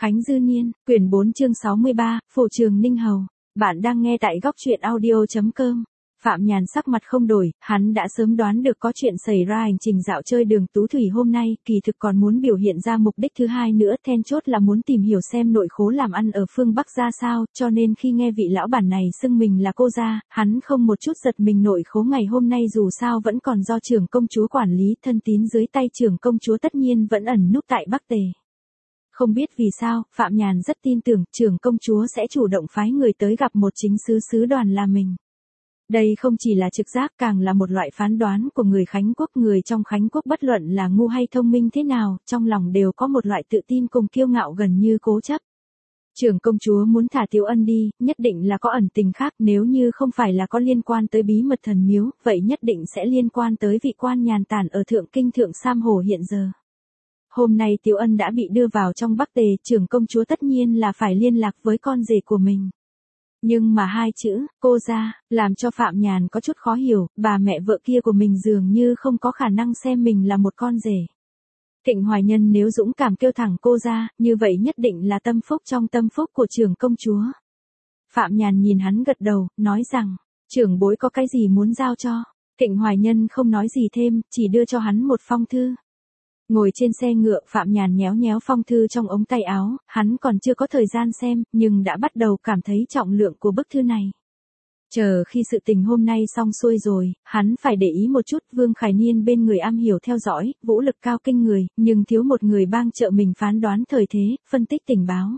Khánh Dư Niên, quyển 4 chương 63, Phổ Trường Ninh Hầu. Bạn đang nghe tại góc truyện audio.com. Phạm Nhàn sắc mặt không đổi, hắn đã sớm đoán được có chuyện xảy ra hành trình dạo chơi đường Tú Thủy hôm nay, kỳ thực còn muốn biểu hiện ra mục đích thứ hai nữa, then chốt là muốn tìm hiểu xem nội khố làm ăn ở phương Bắc ra sao, cho nên khi nghe vị lão bản này xưng mình là cô gia, hắn không một chút giật mình. Nội khố ngày hôm nay dù sao vẫn còn do trưởng công chúa quản lý, thân tín dưới tay trưởng công chúa tất nhiên vẫn ẩn núp tại Bắc Tề. Không biết vì sao, Phạm Nhàn rất tin tưởng trưởng công chúa sẽ chủ động phái người tới gặp một chính sứ đoàn là mình. Đây không chỉ là trực giác, càng là một loại phán đoán của người Khánh Quốc. Người trong Khánh Quốc bất luận là ngu hay thông minh thế nào, trong lòng đều có một loại tự tin cùng kiêu ngạo gần như cố chấp. Trưởng công chúa muốn thả Tiếu Ân đi, nhất định là có ẩn tình khác, nếu như không phải là có liên quan tới bí mật thần miếu, vậy nhất định sẽ liên quan tới vị quan nhàn tản ở Thượng Kinh Thượng Sam Hồ hiện giờ. Hôm nay Tiếu Ân đã bị đưa vào trong Bắc Tề, trưởng công chúa tất nhiên là phải liên lạc với con rể của mình. Nhưng mà hai chữ, cô gia, làm cho Phạm Nhàn có chút khó hiểu, bà mẹ vợ kia của mình dường như không có khả năng xem mình là một con rể. Thịnh Hoài Nhân nếu dũng cảm kêu thẳng cô gia, như vậy nhất định là tâm phúc trong tâm phúc của trưởng công chúa. Phạm Nhàn nhìn hắn gật đầu, nói rằng, trưởng bối có cái gì muốn giao cho. Thịnh Hoài Nhân không nói gì thêm, chỉ đưa cho hắn một phong thư. Ngồi trên xe ngựa, Phạm Nhàn nhéo nhéo phong thư trong ống tay áo, hắn còn chưa có thời gian xem, nhưng đã bắt đầu cảm thấy trọng lượng của bức thư này. Chờ khi sự tình hôm nay xong xuôi rồi, hắn phải để ý một chút. Vương Khải Niên bên người am hiểu theo dõi, vũ lực cao kinh người, nhưng thiếu một người bang trợ mình phán đoán thời thế, phân tích tình báo.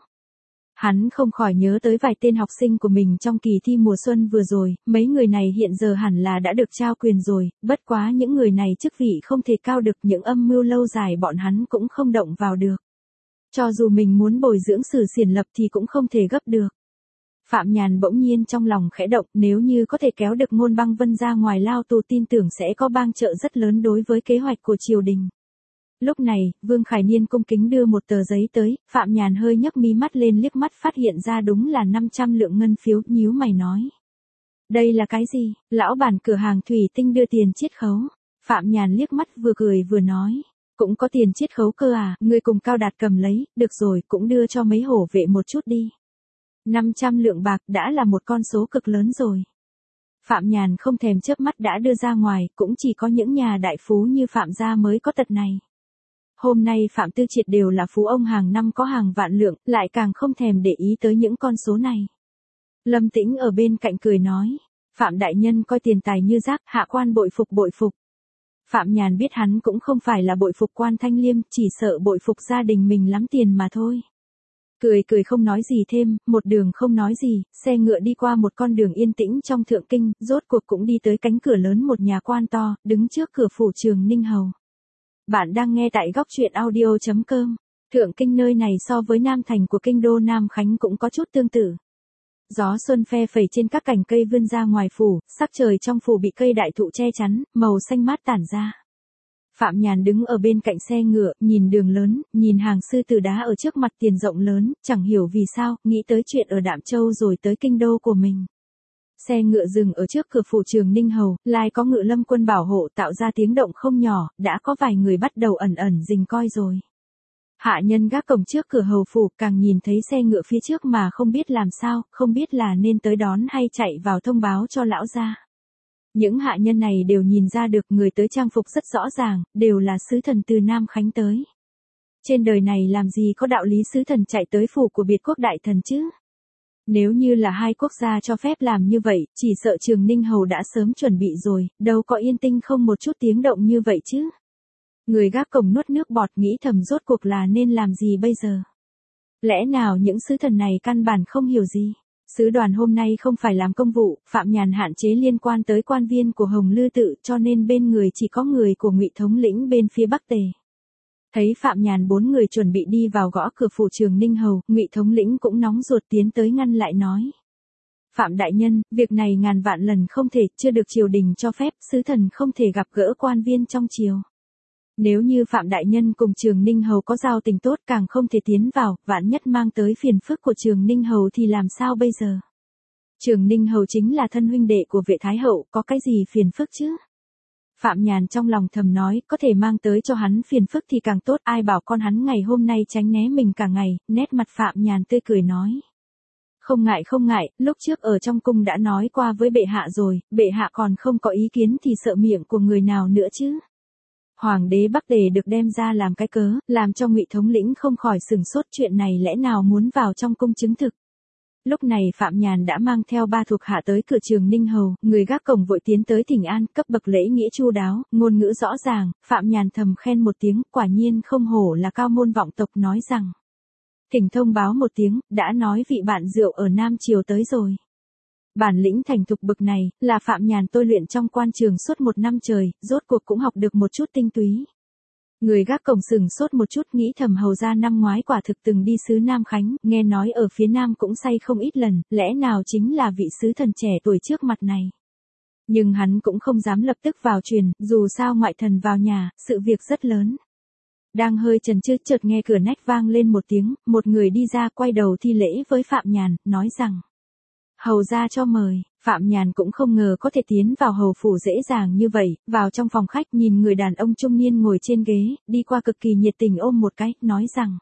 Hắn không khỏi nhớ tới vài tên học sinh của mình trong kỳ thi mùa xuân vừa rồi, mấy người này hiện giờ hẳn là đã được trao quyền rồi, bất quá những người này chức vị không thể cao được, những âm mưu lâu dài bọn hắn cũng không động vào được. Cho dù mình muốn bồi dưỡng Sử Xiển Lập thì cũng không thể gấp được. Phạm Nhàn bỗng nhiên trong lòng khẽ động, nếu như có thể kéo được Ngôn Băng Vân ra ngoài lao tù, tin tưởng sẽ có bang trợ rất lớn đối với kế hoạch của triều đình. Lúc này, Vương Khải Niên cung kính đưa một tờ giấy tới, Phạm Nhàn hơi nhấc mí mắt lên liếc mắt phát hiện ra đúng là 500 lượng ngân phiếu, nhíu mày nói. Đây là cái gì? Lão bản cửa hàng thủy tinh đưa tiền chiết khấu. Phạm Nhàn liếc mắt vừa cười vừa nói. Cũng có tiền chiết khấu cơ à, ngươi cùng Cao Đạt cầm lấy, được rồi, cũng đưa cho mấy hổ vệ một chút đi. 500 lượng bạc đã là một con số cực lớn rồi. Phạm Nhàn không thèm chớp mắt đã đưa ra ngoài, cũng chỉ có những nhà đại phú như Phạm gia mới có tật này. Hôm nay Phạm Tư Triệt đều là phú ông hàng năm có hàng vạn lượng, lại càng không thèm để ý tới những con số này. Lâm Tĩnh ở bên cạnh cười nói, Phạm đại nhân coi tiền tài như rác, hạ quan bội phục bội phục. Phạm Nhàn biết hắn cũng không phải là bội phục quan Thanh Liêm, chỉ sợ bội phục gia đình mình lắm tiền mà thôi. Cười cười không nói gì thêm, một đường không nói gì, xe ngựa đi qua một con đường yên tĩnh trong Thượng Kinh, rốt cuộc cũng đi tới cánh cửa lớn một nhà quan to, đứng trước cửa phủ Trường Ninh Hầu. Bạn đang nghe tại góc truyện audio.com. Thượng Kinh nơi này so với Nam Thành của kinh đô Nam Khánh cũng có chút tương tự. Gió xuân phe phẩy trên các cành cây vươn ra ngoài phủ, sắc trời trong phủ bị cây đại thụ che chắn, màu xanh mát tản ra. Phạm Nhàn đứng ở bên cạnh xe ngựa, nhìn đường lớn, nhìn hàng sư tử đá ở trước mặt, tiền rộng lớn, chẳng hiểu vì sao, nghĩ tới chuyện ở Đạm Châu rồi tới kinh đô của mình. Xe ngựa dừng ở trước cửa phủ Trường Ninh Hầu, lai có ngự lâm quân bảo hộ tạo ra tiếng động không nhỏ, đã có vài người bắt đầu ẩn ẩn rình coi rồi. Hạ nhân gác cổng trước cửa hầu phủ càng nhìn thấy xe ngựa phía trước mà không biết làm sao, không biết là nên tới đón hay chạy vào thông báo cho lão gia. Những hạ nhân này đều nhìn ra được người tới trang phục rất rõ ràng, đều là sứ thần từ Nam Khánh tới. Trên đời này làm gì có đạo lý sứ thần chạy tới phủ của biệt quốc đại thần chứ? Nếu như là hai quốc gia cho phép làm như vậy, chỉ sợ Trường Ninh Hầu đã sớm chuẩn bị rồi, đâu có yên tĩnh không một chút tiếng động như vậy chứ. Người gác cổng nuốt nước bọt nghĩ thầm rốt cuộc là nên làm gì bây giờ. Lẽ nào những sứ thần này căn bản không hiểu gì. Sứ đoàn hôm nay không phải làm công vụ, Phạm Nhàn hạn chế liên quan tới quan viên của Hồng Lư Tự, cho nên bên người chỉ có người của Ngụy thống lĩnh bên phía Bắc Tề. Thấy Phạm Nhàn 4 người chuẩn bị đi vào gõ cửa phủ Trường Ninh Hầu, Ngụy thống lĩnh cũng nóng ruột tiến tới ngăn lại nói. Phạm đại nhân, việc này ngàn vạn lần không thể, chưa được triều đình cho phép, sứ thần không thể gặp gỡ quan viên trong triều. Nếu như Phạm đại nhân cùng Trường Ninh Hầu có giao tình tốt càng không thể tiến vào, vạn nhất mang tới phiền phức của Trường Ninh Hầu thì làm sao bây giờ? Trường Ninh Hầu chính là thân huynh đệ của Vệ Thái Hậu, có cái gì phiền phức chứ? Phạm Nhàn trong lòng thầm nói, có thể mang tới cho hắn phiền phức thì càng tốt, ai bảo con hắn ngày hôm nay tránh né mình cả ngày, nét mặt Phạm Nhàn tươi cười nói. Không ngại, lúc trước ở trong cung đã nói qua với bệ hạ rồi, bệ hạ còn không có ý kiến thì sợ miệng của người nào nữa chứ. Hoàng đế Bắc Tề được đem ra làm cái cớ, làm cho Ngụy thống lĩnh không khỏi sửng sốt, chuyện này lẽ nào muốn vào trong cung chứng thực. Lúc này Phạm Nhàn đã mang theo 3 thuộc hạ tới cửa Trường Ninh Hầu, người gác cổng vội tiến tới thỉnh an, cấp bậc lễ nghĩa chu đáo, ngôn ngữ rõ ràng, Phạm Nhàn thầm khen một tiếng, quả nhiên không hổ là cao môn vọng tộc, nói rằng. Thỉnh thông báo một tiếng, đã nói vị bạn rượu ở Nam Triều tới rồi. Bản lĩnh thành thục bực này, là Phạm Nhàn tôi luyện trong quan trường suốt 1 năm trời, rốt cuộc cũng học được một chút tinh túy. Người gác cổng sừng sốt một chút, nghĩ thầm hầu ra năm ngoái quả thực từng đi xứ Nam Khánh, nghe nói ở phía Nam cũng say không ít lần, lẽ nào chính là vị sứ thần trẻ tuổi trước mặt này. Nhưng hắn cũng không dám lập tức vào truyền, dù sao ngoại thần vào nhà, sự việc rất lớn. Đang hơi chần chừ, chợt nghe cửa nách vang lên một tiếng, một người đi ra quay đầu thi lễ với Phạm Nhàn, nói rằng. Hầu ra cho mời. Phạm Nhàn cũng không ngờ có thể tiến vào hầu phủ dễ dàng như vậy, vào trong phòng khách nhìn người đàn ông trung niên ngồi trên ghế, đi qua cực kỳ nhiệt tình ôm một cái, nói rằng.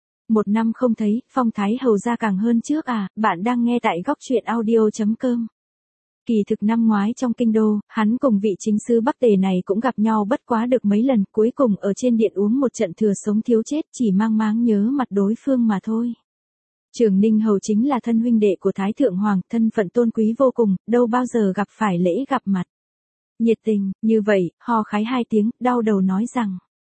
1 năm không thấy, phong thái hầu ra càng hơn trước à, bạn đang nghe tại góc truyện audio.com. Kỳ thực năm ngoái trong kinh đô, hắn cùng vị chính sứ Bắc Tề này cũng gặp nhau bất quá được mấy lần, cuối cùng ở trên điện uống một trận thừa sống thiếu chết, chỉ mang máng nhớ mặt đối phương mà thôi. Trường Ninh Hầu chính là thân huynh đệ của Thái Thượng Hoàng, thân phận tôn quý vô cùng, đâu bao giờ gặp phải lễ gặp mặt. Nhiệt tình, như vậy, ho khái 2 tiếng, đau đầu nói rằng.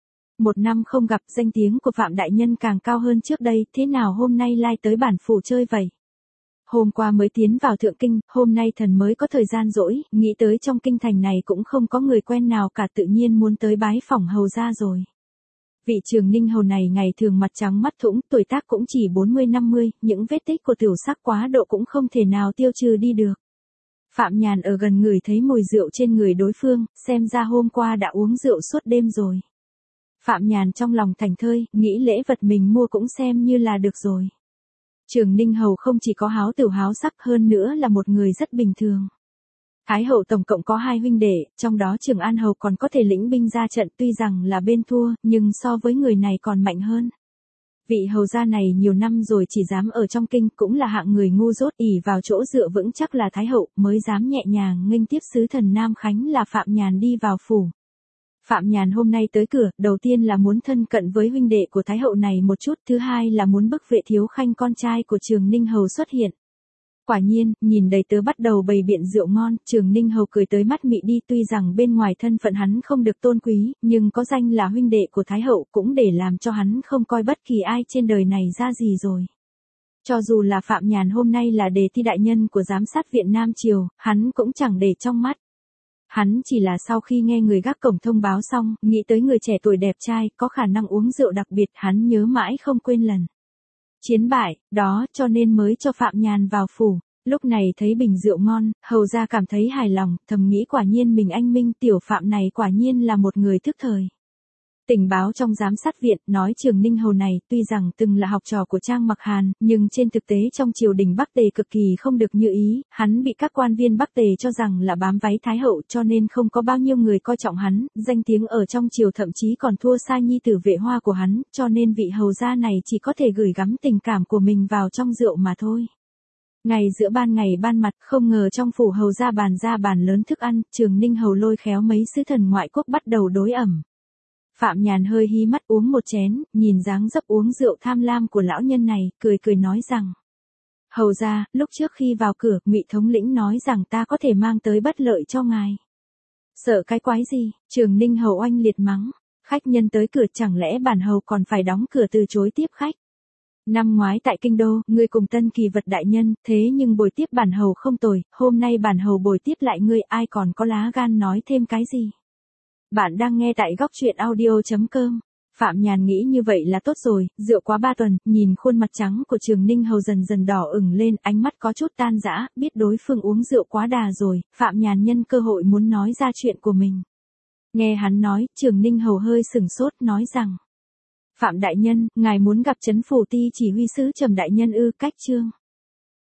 1 năm không gặp, danh tiếng của Phạm Đại Nhân càng cao hơn trước đây, thế nào hôm nay lai tới bản phủ chơi vậy? Hôm qua mới tiến vào Thượng Kinh, hôm nay thần mới có thời gian rỗi, nghĩ tới trong kinh thành này cũng không có người quen nào cả, tự nhiên muốn tới bái phỏng hầu ra rồi. Vị Trường Ninh Hầu này ngày thường mặt trắng mắt thũng, tuổi tác cũng chỉ 40-50, những vết tích của tiểu sắc quá độ cũng không thể nào tiêu trừ đi được. Phạm Nhàn ở gần ngửi thấy mùi rượu trên người đối phương, xem ra hôm qua đã uống rượu suốt đêm rồi. Phạm Nhàn trong lòng thảnh thơi, nghĩ lễ vật mình mua cũng xem như là được rồi. Trường Ninh Hầu không chỉ có háo tửu háo sắc, hơn nữa là một người rất bình thường. Thái hậu tổng cộng có 2 huynh đệ, trong đó Trường An Hầu còn có thể lĩnh binh ra trận, tuy rằng là bên thua, nhưng so với người này còn mạnh hơn. Vị hầu gia này nhiều năm rồi chỉ dám ở trong kinh, cũng là hạng người ngu dốt, ỷ vào chỗ dựa vững chắc là Thái hậu, mới dám nhẹ nhàng nghênh tiếp sứ thần Nam Khánh là Phạm Nhàn đi vào phủ. Phạm Nhàn hôm nay tới cửa, đầu tiên là muốn thân cận với huynh đệ của Thái hậu này một chút, thứ hai là muốn bức Vệ Thiếu Khanh con trai của Trường Ninh Hầu xuất hiện. Quả nhiên, nhìn đầy tớ bắt đầu bày biện rượu ngon, Trường Ninh Hầu cười tới mắt mị đi, tuy rằng bên ngoài thân phận hắn không được tôn quý, nhưng có danh là huynh đệ của Thái hậu cũng để làm cho hắn không coi bất kỳ ai trên đời này ra gì rồi. Cho dù là Phạm Nhàn hôm nay là đề thi đại nhân của giám sát viện Nam Triều, hắn cũng chẳng để trong mắt. Hắn chỉ là sau khi nghe người gác cổng thông báo xong, nghĩ tới người trẻ tuổi đẹp trai, có khả năng uống rượu đặc biệt, hắn nhớ mãi không quên lần chiến bại, đó cho nên mới cho Phạm Nhàn vào phủ. Lúc này thấy bình rượu ngon, hầu ra cảm thấy hài lòng, thầm nghĩ quả nhiên mình anh minh tiểu Phạm này quả nhiên là một người thức thời. Tình báo trong giám sát viện nói Trường Ninh Hầu này tuy rằng từng là học trò của Trang Mặc Hàn, nhưng trên thực tế trong triều đình Bắc Tề cực kỳ không được như ý, hắn bị các quan viên Bắc Tề cho rằng là bám váy Thái hậu cho nên không có bao nhiêu người coi trọng hắn, danh tiếng ở trong triều thậm chí còn thua xa nhi tử Vệ Hoa của hắn, cho nên vị hầu gia này chỉ có thể gửi gắm tình cảm của mình vào trong rượu mà thôi. Ngày giữa ban ngày ban mặt, không ngờ trong phủ hầu ra bàn lớn thức ăn, Trường Ninh Hầu lôi khéo mấy sứ thần ngoại quốc bắt đầu đối ẩm. Phạm Nhàn hơi hí mắt uống một chén, nhìn dáng dấp uống rượu tham lam của lão nhân này, cười nói rằng. Hầu ra, lúc trước khi vào cửa, Ngụy thống lĩnh nói rằng ta có thể mang tới bất lợi cho ngài. Sợ cái quái gì, Trường Ninh Hầu oanh liệt mắng, khách nhân tới cửa chẳng lẽ bản hầu còn phải đóng cửa từ chối tiếp khách. Năm ngoái tại kinh đô, ngươi cùng Tân Kỳ Vật đại nhân, thế nhưng bồi tiếp bản hầu không tồi, hôm nay bản hầu bồi tiếp lại ngươi, ai còn có lá gan nói thêm cái gì. Bạn đang nghe tại góc truyện audio.com. Phạm Nhàn nghĩ như vậy là tốt rồi, rượu quá 3 tuần, nhìn khuôn mặt trắng của Trường Ninh Hầu dần dần đỏ ửng lên, ánh mắt có chút tan rã, biết đối phương uống rượu quá đà rồi, Phạm Nhàn nhân cơ hội muốn nói ra chuyện của mình. Nghe hắn nói, Trường Ninh Hầu hơi sừng sốt, nói rằng. Phạm đại nhân, ngài muốn gặp Trấn Phủ Ti chỉ huy sứ Trầm đại nhân ư, cách chương.